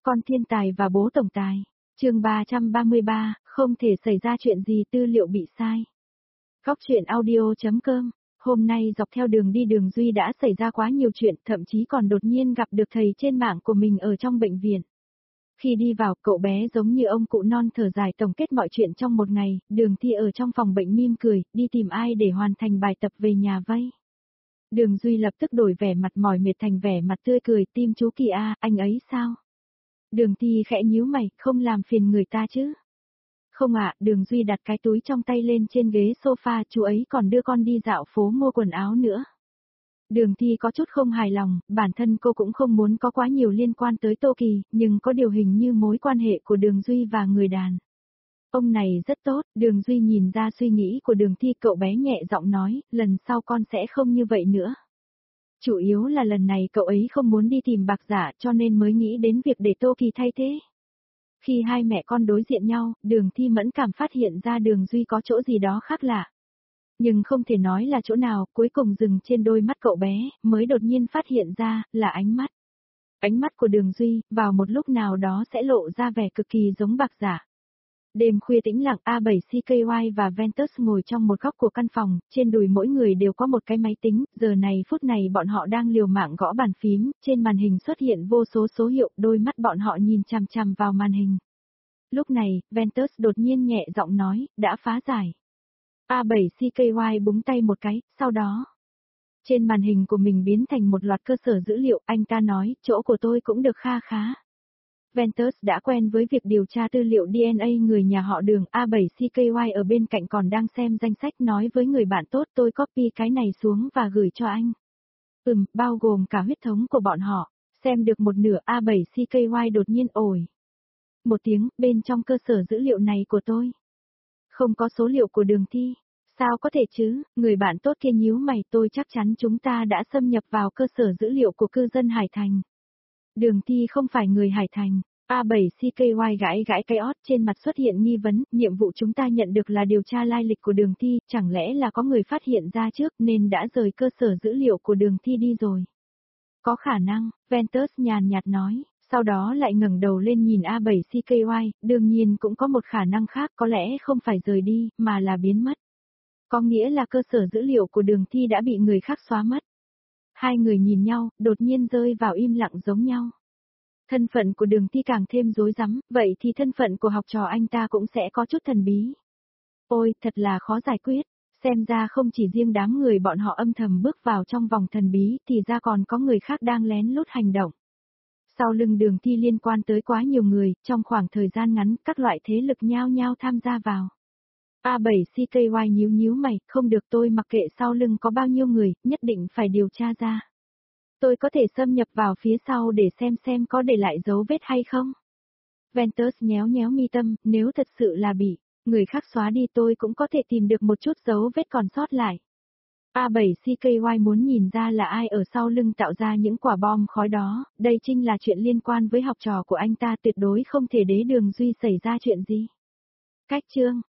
Con thiên tài và bố tổng tài. Chương 333, không thể xảy ra chuyện gì tư liệu bị sai. Góc truyện audio.com. Hôm nay dọc theo đường đi Đường Duy đã xảy ra quá nhiều chuyện, thậm chí còn đột nhiên gặp được thầy trên mạng của mình ở trong bệnh viện. Khi đi vào, cậu bé giống như ông cụ non thở dài tổng kết mọi chuyện trong một ngày. Đường Thi ở trong phòng bệnh mỉm cười, đi tìm ai để hoàn thành bài tập về nhà vây. Đường Duy lập tức đổi vẻ mặt mỏi mệt thành vẻ mặt tươi cười, tim chú Kỳ A, anh ấy sao? Đường Thi khẽ nhíu mày, không làm phiền người ta chứ? Không ạ, Đường Duy đặt cái túi trong tay lên trên ghế sofa, chú ấy còn đưa con đi dạo phố mua quần áo nữa. Đường Thi có chút không hài lòng, bản thân cô cũng không muốn có quá nhiều liên quan tới Tô Kỳ, nhưng có điều hình như mối quan hệ của Đường Duy và người đàn ông này rất tốt. Đường Duy nhìn ra suy nghĩ của Đường Thi, cậu bé nhẹ giọng nói, lần sau con sẽ không như vậy nữa. Chủ yếu là lần này cậu ấy không muốn đi tìm bạc giả cho nên mới nghĩ đến việc để Tô Kỳ thay thế. Khi hai mẹ con đối diện nhau, Đường Thi mẫn cảm phát hiện ra Đường Duy có chỗ gì đó khác lạ. Nhưng không thể nói là chỗ nào, cuối cùng dừng trên đôi mắt cậu bé, mới đột nhiên phát hiện ra, là ánh mắt. Ánh mắt của Đường Duy, vào một lúc nào đó sẽ lộ ra vẻ cực kỳ giống bạc giả. Đêm khuya tĩnh lặng, A7CKY và Ventus ngồi trong một góc của căn phòng, trên đùi mỗi người đều có một cái máy tính, giờ này phút này bọn họ đang liều mạng gõ bàn phím, trên màn hình xuất hiện vô số số hiệu, đôi mắt bọn họ nhìn chằm chằm vào màn hình. Lúc này, Ventus đột nhiên nhẹ giọng nói, đã phá giải. A7CKY búng tay một cái, sau đó, trên màn hình của mình biến thành một loạt cơ sở dữ liệu, anh ta nói, chỗ của tôi cũng được kha khá. Ventus đã quen với việc điều tra tư liệu DNA người nhà họ Đường, A7CKY ở bên cạnh còn đang xem danh sách, nói với người bạn tốt, tôi copy cái này xuống và gửi cho anh. Bao gồm cả huyết thống của bọn họ. Xem được một nửa, A7CKY đột nhiên ổi một tiếng, bên trong cơ sở dữ liệu này của tôi không có số liệu của Đường Thi. Sao có thể chứ? Người bạn tốt kia nhíu mày, tôi chắc chắn chúng ta đã xâm nhập vào cơ sở dữ liệu của cư dân Hải Thành. Đường Thi không phải người Hải Thành. A7CKY gãi gãi cái ót, trên mặt xuất hiện nghi vấn, nhiệm vụ chúng ta nhận được là điều tra lai lịch của Đường Thi, chẳng lẽ là có người phát hiện ra trước nên đã rời cơ sở dữ liệu của Đường Thi đi rồi. Có khả năng, Ventus nhàn nhạt nói, sau đó lại ngẩng đầu lên nhìn A7CKY, đương nhiên cũng có một khả năng khác, có lẽ không phải rời đi, mà là biến mất. Có nghĩa là cơ sở dữ liệu của Đường Thi đã bị người khác xóa mất. Hai người nhìn nhau, đột nhiên rơi vào im lặng giống nhau. Thân phận của Đường Thi càng thêm rối rắm, vậy thì thân phận của học trò anh ta cũng sẽ có chút thần bí. Ôi, thật là khó giải quyết, xem ra không chỉ riêng đám người bọn họ âm thầm bước vào trong vòng thần bí, thì ra còn có người khác đang lén lút hành động. Sau lưng Đường Thi liên quan tới quá nhiều người, trong khoảng thời gian ngắn, các loại thế lực nhao nhao tham gia vào. A7CKY nhíu mày, không được, tôi mặc kệ sau lưng có bao nhiêu người, nhất định phải điều tra ra. Tôi có thể xâm nhập vào phía sau để xem có để lại dấu vết hay không. Ventus nhéo mi tâm, nếu thật sự là bị người khác xóa đi tôi cũng có thể tìm được một chút dấu vết còn sót lại. A7CKY muốn nhìn ra là ai ở sau lưng tạo ra những quả bom khói đó, đây chính là chuyện liên quan với học trò của anh ta, tuyệt đối không thể để Đường Duy xảy ra chuyện gì. Cách chương